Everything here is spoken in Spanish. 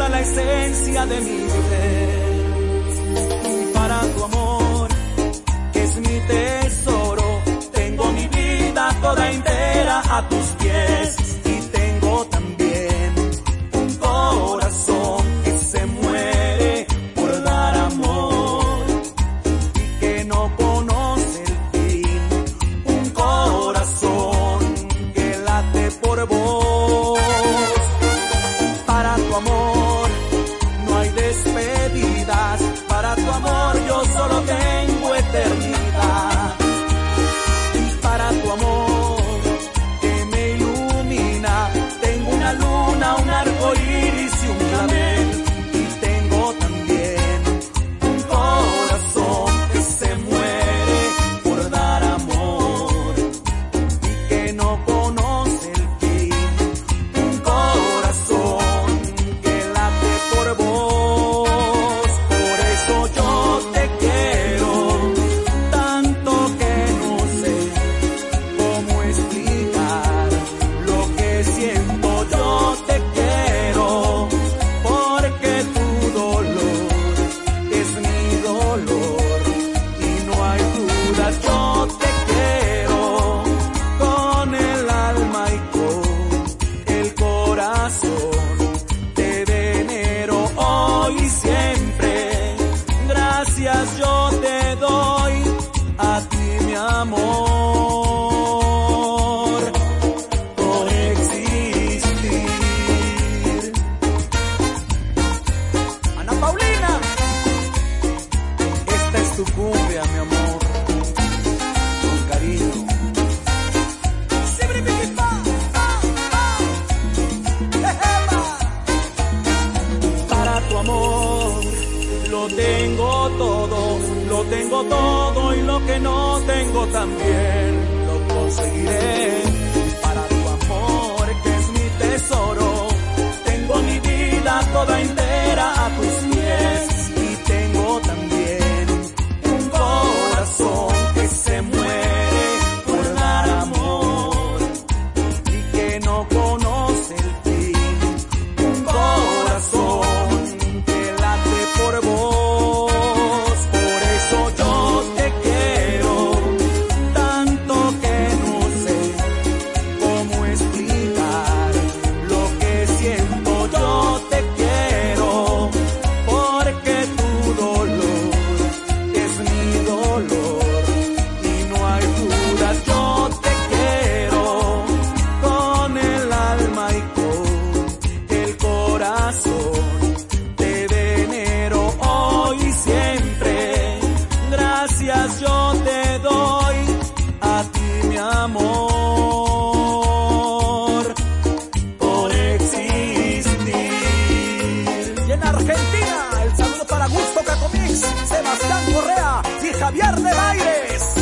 hasta la esencia de mi ser. Para tu amor, que es mi tesoro, tengo mi vida toda entera a tus pies. Y tengo también un corazón que se muere por dar amor y que no conoce el fin. Un corazón que late por vos. Para tu amor no hay despedidas, para tu amor yo solo tengo eternidad. Y para tu amor que me ilumina, tengo una luna, un arco iris y un clavel. Y tengo también un corazón que se muere por dar amor y que no conoce el fin. Un corazón que late por vos. Por eso yo te quiero tanto que no sé cómo explicar lo que siento. Yo te quiero porque tu dolor es mi dolor y no hay dudas. Yo te quiero con el alma y con el corazón. Te venero hoy y siempre. Gracias yo te doy a ti, mi amor, por existir. Ana Paulina, esta es tu cumbia, mi amor, con cariño. Para tu amor lo tengo todo y lo que no tengo también lo conseguiré. Para tu amor que es mi tesoro, tengo mi vida toda entera a tus pies. Y tengo también un corazón que se muere por dar amor y que no conoce el fin. Un corazón que late por vos. Por eso yo te quiero tanto que no sé cómo explicar lo que siento. Yo te quiero porque tu dolor es mi dolor y no hay dudas. Yo te quiero con el alma y con el corazón. Te venero hoy y siempre. Gracias yo te doy a ti, mi amor, por existir. Y en Argentina, el saludo para Gusto Cacomix, Sebastián Correa y Javier de Baires.